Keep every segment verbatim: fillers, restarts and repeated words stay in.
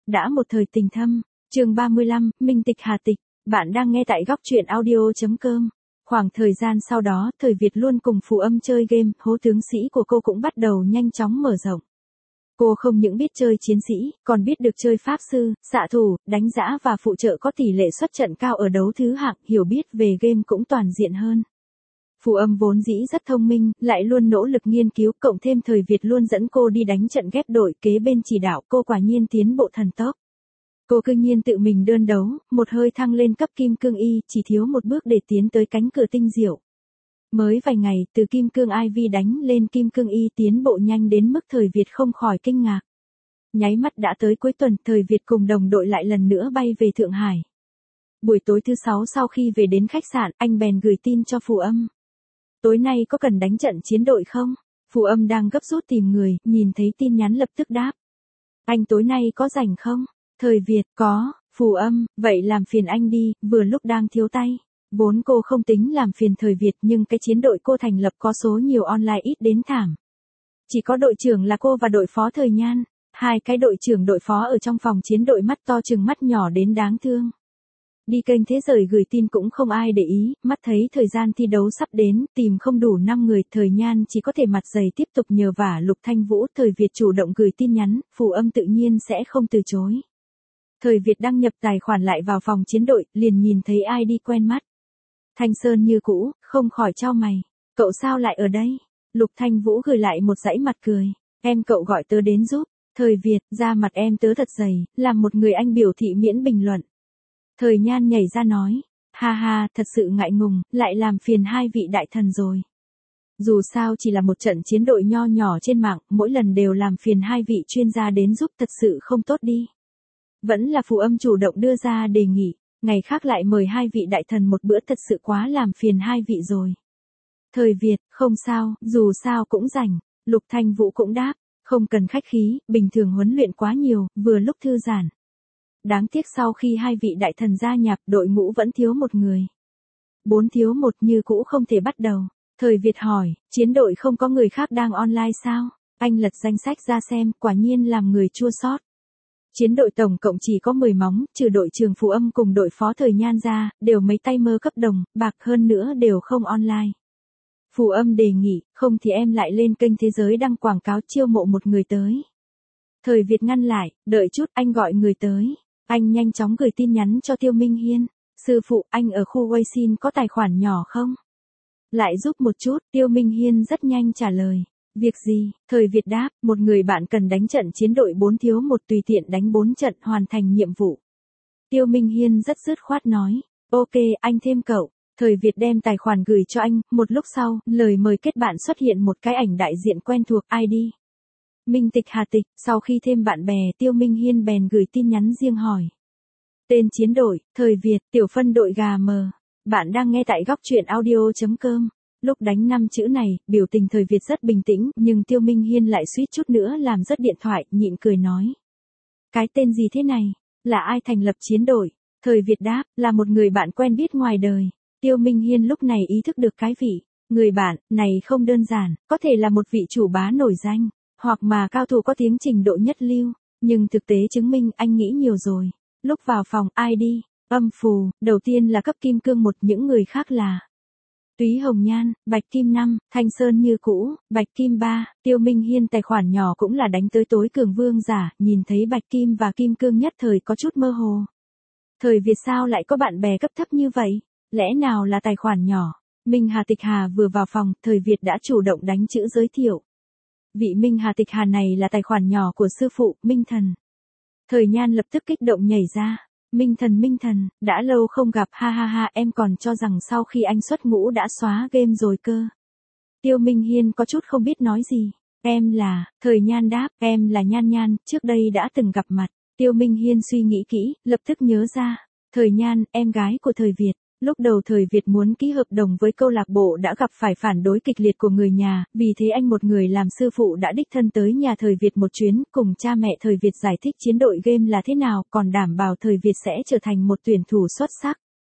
đã một thời tình thâm. Chương ba mươi lăm, Minh Tịch Hà Tịch. Bạn đang nghe tại góc truyện audio chấm com. Khoảng thời gian sau đó, Thời Việt luôn cùng Phù Âm chơi game, hố tướng sĩ của cô cũng bắt đầu nhanh chóng mở rộng. Cô không những biết chơi chiến sĩ, còn biết được chơi pháp sư, xạ thủ, đánh giã và phụ trợ có tỷ lệ xuất trận cao ở đấu thứ hạng, hiểu biết về game cũng toàn diện hơn. Phù Âm vốn dĩ rất thông minh, lại luôn nỗ lực nghiên cứu, cộng thêm Thời Việt luôn dẫn cô đi đánh trận ghép đội, kế bên chỉ đạo, cô quả nhiên tiến bộ thần tốc. Cô cư nhiên tự mình đơn đấu, một hơi thăng lên cấp kim cương y, chỉ thiếu một bước để tiến tới cánh cửa tinh diệu. Mới vài ngày, từ kim cương i vê đánh lên kim cương y tiến bộ nhanh đến mức Thời Việt không khỏi kinh ngạc. Nháy mắt đã tới cuối tuần, Thời Việt cùng đồng đội lại lần nữa bay về Thượng Hải. Buổi tối thứ sáu sau khi về đến khách sạn, anh bèn gửi tin cho Phù Âm. Tối nay có cần đánh trận chiến đội không? Phù Âm đang gấp rút tìm người, nhìn thấy tin nhắn lập tức đáp. Anh tối nay có rảnh không? Thời Việt, có. Phù Âm, vậy làm phiền anh đi, vừa lúc đang thiếu tay. Vốn cô không tính làm phiền Thời Việt nhưng cái chiến đội cô thành lập có số nhiều online ít đến thảm. Chỉ có đội trưởng là cô và đội phó Thời Nhan. Hai cái đội trưởng đội phó ở trong phòng chiến đội mắt to chừng mắt nhỏ đến đáng thương. Đi kênh thế giới gửi tin cũng không ai để ý, mắt thấy thời gian thi đấu sắp đến, tìm không đủ năm người, Thời Nhan chỉ có thể mặt dày tiếp tục nhờ vả Lục Thanh Vũ. Thời Việt chủ động gửi tin nhắn, Phù Âm tự nhiên sẽ không từ chối. Thời Việt đăng nhập tài khoản lại vào phòng chiến đội, liền nhìn thấy ai đi quen mắt. Thanh Sơn như cũ, không khỏi chau mày. Cậu sao lại ở đây? Lục Thanh Vũ gửi lại một dãy mặt cười. Em cậu gọi tớ đến giúp. Thời Việt, da mặt em tớ thật dày, làm một người anh biểu thị miễn bình luận. Thời Nhan nhảy ra nói. Ha ha, thật sự ngại ngùng, lại làm phiền hai vị đại thần rồi. Dù sao chỉ là một trận chiến đội nho nhỏ trên mạng, mỗi lần đều làm phiền hai vị chuyên gia đến giúp thật sự không tốt đi. Vẫn là Phù Âm chủ động đưa ra đề nghị. Ngày khác lại mời hai vị đại thần một bữa thật sự quá làm phiền hai vị rồi. Thời Việt, không sao, dù sao cũng rảnh. Lục Thanh Vũ cũng đáp, không cần khách khí, bình thường huấn luyện quá nhiều, vừa lúc thư giãn. Đáng tiếc sau khi hai vị đại thần gia nhập, đội ngũ vẫn thiếu một người. Bốn thiếu một như cũ không thể bắt đầu. Thời Việt hỏi, chiến đội không có người khác đang online sao? Anh lật danh sách ra xem, quả nhiên làm người chua xót. Chiến đội tổng cộng chỉ có mười móng, trừ đội trưởng Phù Âm cùng đội phó Thời Nhan ra, đều mấy tay mơ cấp đồng, bạc hơn nữa đều không online. Phù Âm đề nghị, không thì em lại lên kênh thế giới đăng quảng cáo chiêu mộ một người tới. Thời Việt ngăn lại, đợi chút anh gọi người tới. Anh nhanh chóng gửi tin nhắn cho Tiêu Minh Hiên. Sư phụ, anh ở khu Weixin có tài khoản nhỏ không? Lại giúp một chút, Tiêu Minh Hiên rất nhanh trả lời. Việc gì? Thời Việt đáp, một người bạn cần đánh trận chiến đội bốn thiếu một tùy tiện đánh bốn trận hoàn thành nhiệm vụ. Tiêu Minh Hiên rất dứt khoát nói, ok, anh thêm cậu. Thời Việt đem tài khoản gửi cho anh, một lúc sau, lời mời kết bạn xuất hiện một cái ảnh đại diện quen thuộc i đê. Minh Tịch Hà Tịch, sau khi thêm bạn bè, Tiêu Minh Hiên bèn gửi tin nhắn riêng hỏi. Tên chiến đội, Thời Việt, tiểu phân đội gà mờ. Bạn đang nghe tại góc truyện audio chấm com. Lúc đánh năm chữ này, biểu tình Thời Việt rất bình tĩnh, nhưng Tiêu Minh Hiên lại suýt chút nữa làm rớt điện thoại, nhịn cười nói. Cái tên gì thế này? Là ai thành lập chiến đội? Thời Việt đáp, là một người bạn quen biết ngoài đời. Tiêu Minh Hiên lúc này ý thức được cái vị. Người bạn, này không đơn giản, có thể là một vị chủ bá nổi danh, hoặc mà cao thủ có tiếng trình độ nhất lưu. Nhưng thực tế chứng minh anh nghĩ nhiều rồi. Lúc vào phòng i đê, âm phù, đầu tiên là cấp kim cương một, những người khác là Túy Hồng Nhan, Bạch Kim năm, Thanh Sơn như cũ, Bạch Kim ba, Tiêu Minh Hiên tài khoản nhỏ cũng là đánh tới tối cường vương giả, nhìn thấy Bạch Kim và Kim Cương nhất thời có chút mơ hồ. Thời Việt sao lại có bạn bè cấp thấp như vậy? Lẽ nào là tài khoản nhỏ? Minh Hà Tịch Hà vừa vào phòng, Thời Việt đã chủ động đánh chữ giới thiệu. Vị Minh Hà Tịch Hà này là tài khoản nhỏ của sư phụ, Minh Thần. Thời Nhan lập tức kích động nhảy ra. Minh Thần Minh Thần, đã lâu không gặp, ha ha ha, em còn cho rằng sau khi anh xuất ngũ đã xóa game rồi cơ. Tiêu Minh Hiên có chút không biết nói gì. Em là, Thời Nhan đáp, em là Nhan Nhan, trước đây đã từng gặp mặt. Tiêu Minh Hiên suy nghĩ kỹ, lập tức nhớ ra. Thời Nhan, em gái của Thời Việt. Lúc đầu Thời Việt muốn ký hợp đồng với câu lạc bộ đã gặp phải phản đối kịch liệt của người nhà, vì thế anh một người làm sư phụ đã đích thân tới nhà Thời Việt một chuyến, cùng cha mẹ Thời Việt giải thích chiến đội game là thế nào, còn đảm bảo Thời Việt sẽ trở thành một tuyển thủ xuất sắc.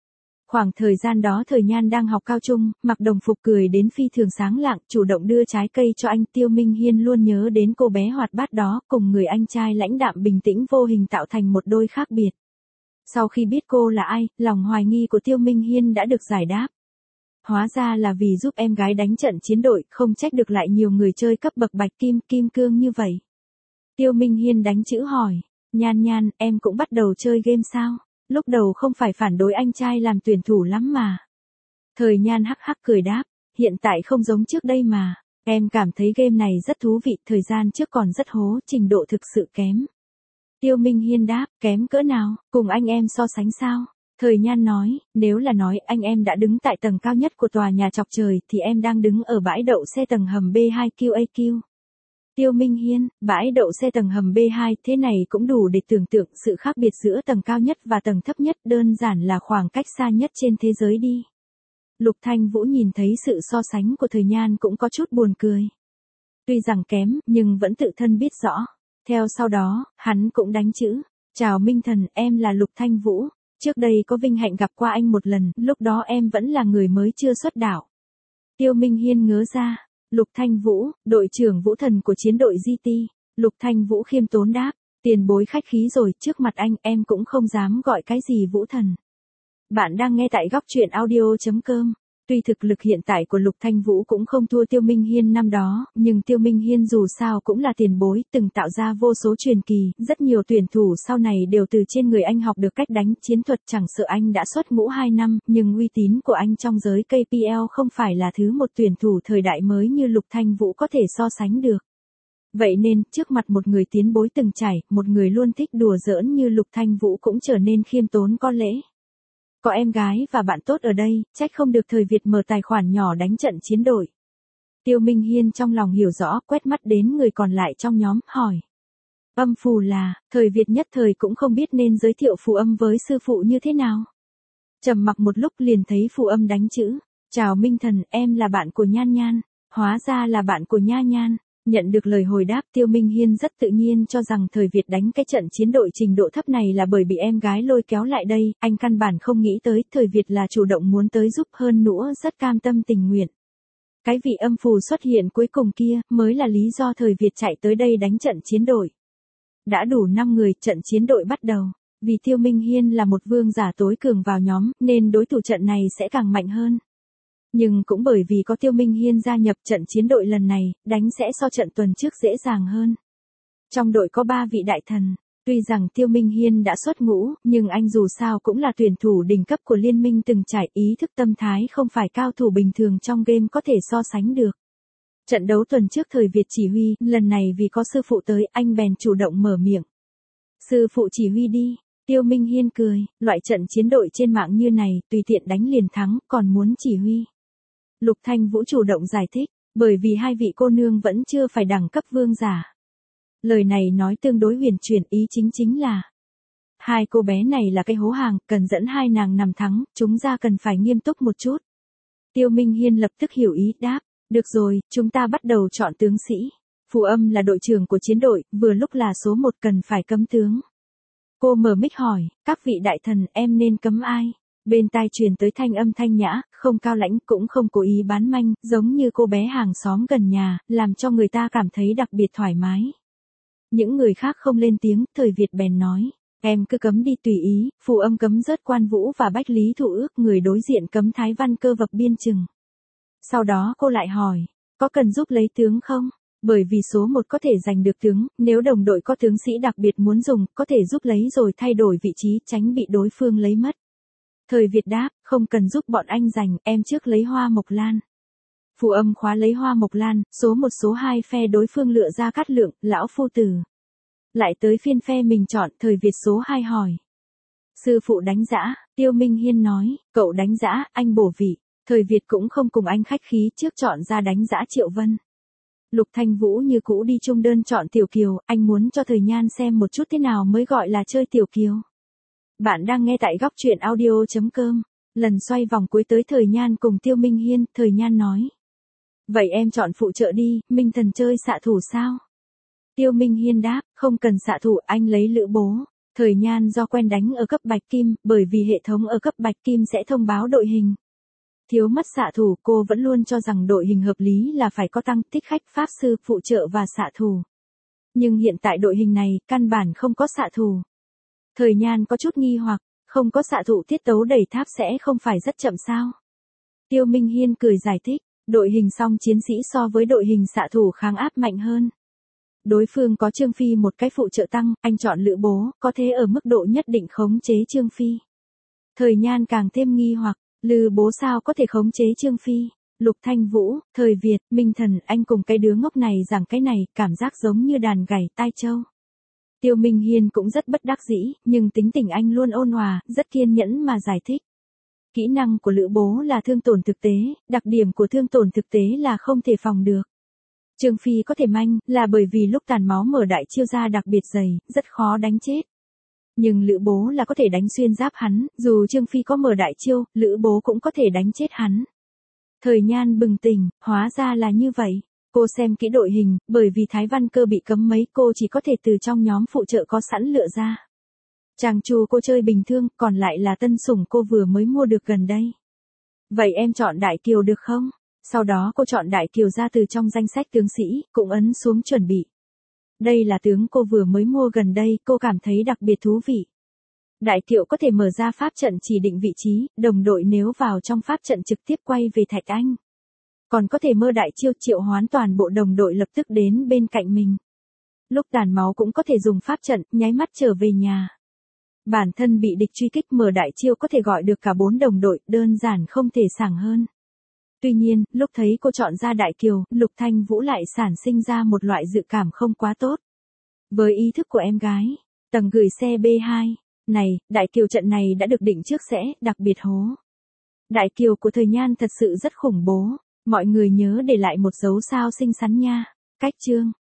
Khoảng thời gian đó Thời Nhan đang học cao trung, mặc đồng phục cười đến phi thường sáng lạng, chủ động đưa trái cây cho anh. Tiêu Minh Hiên luôn nhớ đến cô bé hoạt bát đó, cùng người anh trai lãnh đạm bình tĩnh vô hình tạo thành một đôi khác biệt. Sau khi biết cô là ai, lòng hoài nghi của Tiêu Minh Hiên đã được giải đáp. Hóa ra là vì giúp em gái đánh trận chiến đội, không trách được lại nhiều người chơi cấp bậc bạch kim, kim cương như vậy. Tiêu Minh Hiên đánh chữ hỏi, Nhan Nhan, em cũng bắt đầu chơi game sao? Lúc đầu không phải phản đối anh trai làm tuyển thủ lắm mà. Thời Nhan hắc hắc cười đáp, hiện tại không giống trước đây mà. Em cảm thấy game này rất thú vị, thời gian trước còn rất hố, trình độ thực sự kém. Tiêu Minh Hiên đáp, kém cỡ nào, cùng anh em so sánh sao? Thời Nhan nói, nếu là nói anh em đã đứng tại tầng cao nhất của tòa nhà chọc trời thì em đang đứng ở bãi đậu xe tầng hầm B hai Q A Q. Tiêu Minh Hiên, bãi đậu xe tầng hầm B hai, thế này cũng đủ để tưởng tượng sự khác biệt giữa tầng cao nhất và tầng thấp nhất, đơn giản là khoảng cách xa nhất trên thế giới đi. Lục Thanh Vũ nhìn thấy sự so sánh của Thời Nhan cũng có chút buồn cười. Tuy rằng kém, nhưng vẫn tự thân biết rõ. Theo sau đó, hắn cũng đánh chữ, chào Minh Thần, em là Lục Thanh Vũ. Trước đây có vinh hạnh gặp qua anh một lần, lúc đó em vẫn là người mới chưa xuất đạo. Tiêu Minh Hiên ngớ ra. Lục Thanh Vũ, đội trưởng Vũ Thần của chiến đội giê tê. Lục Thanh Vũ khiêm tốn đáp, tiền bối khách khí rồi, trước mặt anh em cũng không dám gọi cái gì Vũ Thần. Bạn đang nghe tại góc truyện audio chấm com. Tuy thực lực hiện tại của Lục Thanh Vũ cũng không thua Tiêu Minh Hiên năm đó, nhưng Tiêu Minh Hiên dù sao cũng là tiền bối, từng tạo ra vô số truyền kỳ, rất nhiều tuyển thủ sau này đều từ trên người anh học được cách đánh chiến thuật. Chẳng sợ anh đã xuất ngũ hai năm, nhưng uy tín của anh trong giới K P L không phải là thứ một tuyển thủ thời đại mới như Lục Thanh Vũ có thể so sánh được. Vậy nên, trước mặt một người tiến bối từng trải, một người luôn thích đùa giỡn như Lục Thanh Vũ cũng trở nên khiêm tốn có lễ. Có em gái và bạn tốt ở đây, trách không được Thời Việt mở tài khoản nhỏ đánh trận chiến đội. Tiêu Minh Hiên trong lòng hiểu rõ, quét mắt đến người còn lại trong nhóm, hỏi. Âm phù là, Thời Việt nhất thời cũng không biết nên giới thiệu phù âm với sư phụ như thế nào. Trầm mặc một lúc liền thấy phù âm đánh chữ, chào Minh Thần, em là bạn của Nhan Nhan. Hóa ra là bạn của Nha Nhan. Nhận được lời hồi đáp, Tiêu Minh Hiên rất tự nhiên cho rằng Thời Việt đánh cái trận chiến đội trình độ thấp này là bởi bị em gái lôi kéo lại đây, anh căn bản không nghĩ tới Thời Việt là chủ động muốn tới giúp, hơn nữa rất cam tâm tình nguyện. Cái vị âm phù xuất hiện cuối cùng kia mới là lý do Thời Việt chạy tới đây đánh trận chiến đội. Đã đủ năm người, trận chiến đội bắt đầu. Vì Tiêu Minh Hiên là một vương giả tối cường vào nhóm, nên đối thủ trận này sẽ càng mạnh hơn. Nhưng cũng bởi vì có Tiêu Minh Hiên gia nhập, trận chiến đội lần này, đánh sẽ so trận tuần trước dễ dàng hơn. Trong đội có ba vị đại thần. Tuy rằng Tiêu Minh Hiên đã xuất ngũ, nhưng anh dù sao cũng là tuyển thủ đỉnh cấp của liên minh từng trải, ý thức tâm thái không phải cao thủ bình thường trong game có thể so sánh được. Trận đấu tuần trước Thời Việt chỉ huy, lần này vì có sư phụ tới, anh bèn chủ động mở miệng. Sư phụ chỉ huy đi. Tiêu Minh Hiên cười, loại trận chiến đội trên mạng như này, tùy tiện đánh liền thắng, còn muốn chỉ huy. Lục Thanh Vũ chủ động giải thích, bởi vì hai vị cô nương vẫn chưa phải đẳng cấp vương giả. Lời này nói tương đối huyền chuyển, ý chính chính là hai cô bé này là cái hố hàng, cần dẫn hai nàng nằm thắng, chúng ta cần phải nghiêm túc một chút. Tiêu Minh Hiên lập tức hiểu ý, đáp, được rồi, chúng ta bắt đầu chọn tướng sĩ. Phù âm là đội trưởng của chiến đội, vừa lúc là số một, cần phải cấm tướng. Cô mở mic hỏi, các vị đại thần, em nên cấm ai? Bên tai truyền tới thanh âm thanh nhã, không cao lãnh, cũng không cố ý bán manh, giống như cô bé hàng xóm gần nhà, làm cho người ta cảm thấy đặc biệt thoải mái. Những người khác không lên tiếng, Thời Việt bèn nói, em cứ cấm đi tùy ý. Phù âm cấm rớt Quan Vũ và Bách Lý Thủ Ước, người đối diện cấm Thái Văn Cơ Vập Biên Chừng. Sau đó cô lại hỏi, có cần giúp lấy tướng không? Bởi vì số một có thể giành được tướng, nếu đồng đội có tướng sĩ đặc biệt muốn dùng, có thể giúp lấy rồi thay đổi vị trí, tránh bị đối phương lấy mất. Thời Việt đáp, không cần giúp bọn anh giành, em trước lấy Hoa Mộc Lan. Phù âm khóa lấy Hoa Mộc Lan, số một số hai phe đối phương lựa ra Cát Lượng, lão phu tử. Lại tới phiên phe mình chọn, Thời Việt số hai hỏi. Sư phụ đánh giã, Tiêu Minh Hiên nói, cậu đánh giã, anh bổ vị. Thời Việt cũng không cùng anh khách khí, trước chọn ra đánh giã Triệu Vân. Lục Thanh Vũ như cũ đi chung đơn chọn Tiểu Kiều, anh muốn cho Thời Nhan xem một chút thế nào mới gọi là chơi Tiểu Kiều. Bạn đang nghe tại góc truyện audio chấm com. Lần xoay vòng cuối tới Thời Nhan cùng Tiêu Minh Hiên, Thời Nhan nói. Vậy em chọn phụ trợ đi, Minh Thần chơi xạ thủ sao? Tiêu Minh Hiên đáp, không cần xạ thủ, anh lấy Lữ Bố. Thời Nhan do quen đánh ở cấp bạch kim, bởi vì hệ thống ở cấp bạch kim sẽ thông báo đội hình. Thiếu mất xạ thủ, cô vẫn luôn cho rằng đội hình hợp lý là phải có tăng, thích khách, pháp sư, phụ trợ và xạ thủ. Nhưng hiện tại đội hình này, căn bản không có xạ thủ. Thời Nhan có chút nghi hoặc, không có xạ thủ tiết tấu đẩy tháp sẽ không phải rất chậm sao? Tiêu Minh Hiên cười giải thích, đội hình song chiến sĩ so với đội hình xạ thủ kháng áp mạnh hơn. Đối phương có Trương Phi một cái phụ trợ tăng, anh chọn Lữ Bố, có thể ở mức độ nhất định khống chế Trương Phi. Thời Nhan càng thêm nghi hoặc, Lữ Bố sao có thể khống chế Trương Phi? Lục Thanh Vũ, Thời Việt, Minh Thần, anh cùng cái đứa ngốc này giảng cái này, cảm giác giống như đàn gảy tai trâu. Tiêu Minh Hiên cũng rất bất đắc dĩ, nhưng tính tình anh luôn ôn hòa, rất kiên nhẫn mà giải thích. Kỹ năng của Lữ Bố là thương tổn thực tế, đặc điểm của thương tổn thực tế là không thể phòng được. Trương Phi có thể manh, là bởi vì lúc tàn máu mở đại chiêu ra đặc biệt dày, rất khó đánh chết. Nhưng Lữ Bố là có thể đánh xuyên giáp hắn, dù Trương Phi có mở đại chiêu, Lữ Bố cũng có thể đánh chết hắn. Thời Nhan bừng tỉnh, hóa ra là như vậy. Cô xem kỹ đội hình, bởi vì Thái Văn Cơ bị cấm mấy, cô chỉ có thể từ trong nhóm phụ trợ có sẵn lựa ra. Chàng Chu cô chơi bình thường, còn lại là tân sủng cô vừa mới mua được gần đây. Vậy em chọn Đại Kiều được không? Sau đó cô chọn Đại Kiều ra từ trong danh sách tướng sĩ, cũng ấn xuống chuẩn bị. Đây là tướng cô vừa mới mua gần đây, cô cảm thấy đặc biệt thú vị. Đại Kiều có thể mở ra pháp trận chỉ định vị trí, đồng đội nếu vào trong pháp trận trực tiếp quay về Thạch Anh. Còn có thể mơ đại chiêu triệu hoán toàn bộ đồng đội lập tức đến bên cạnh mình. Lúc tàn máu cũng có thể dùng pháp trận, nháy mắt trở về nhà. Bản thân bị địch truy kích mở đại chiêu có thể gọi được cả bốn đồng đội, đơn giản không thể sảng hơn. Tuy nhiên, lúc thấy cô chọn ra Đại Kiều, Lục Thanh Vũ lại sản sinh ra một loại dự cảm không quá tốt. Với ý thức của em gái, tầng gửi xe B hai, này, Đại Kiều trận này đã được định trước sẽ, đặc biệt hố. Đại Kiều của Thời Nhan thật sự rất khủng bố, mọi người nhớ để lại một dấu sao xinh xắn nha. Cách chương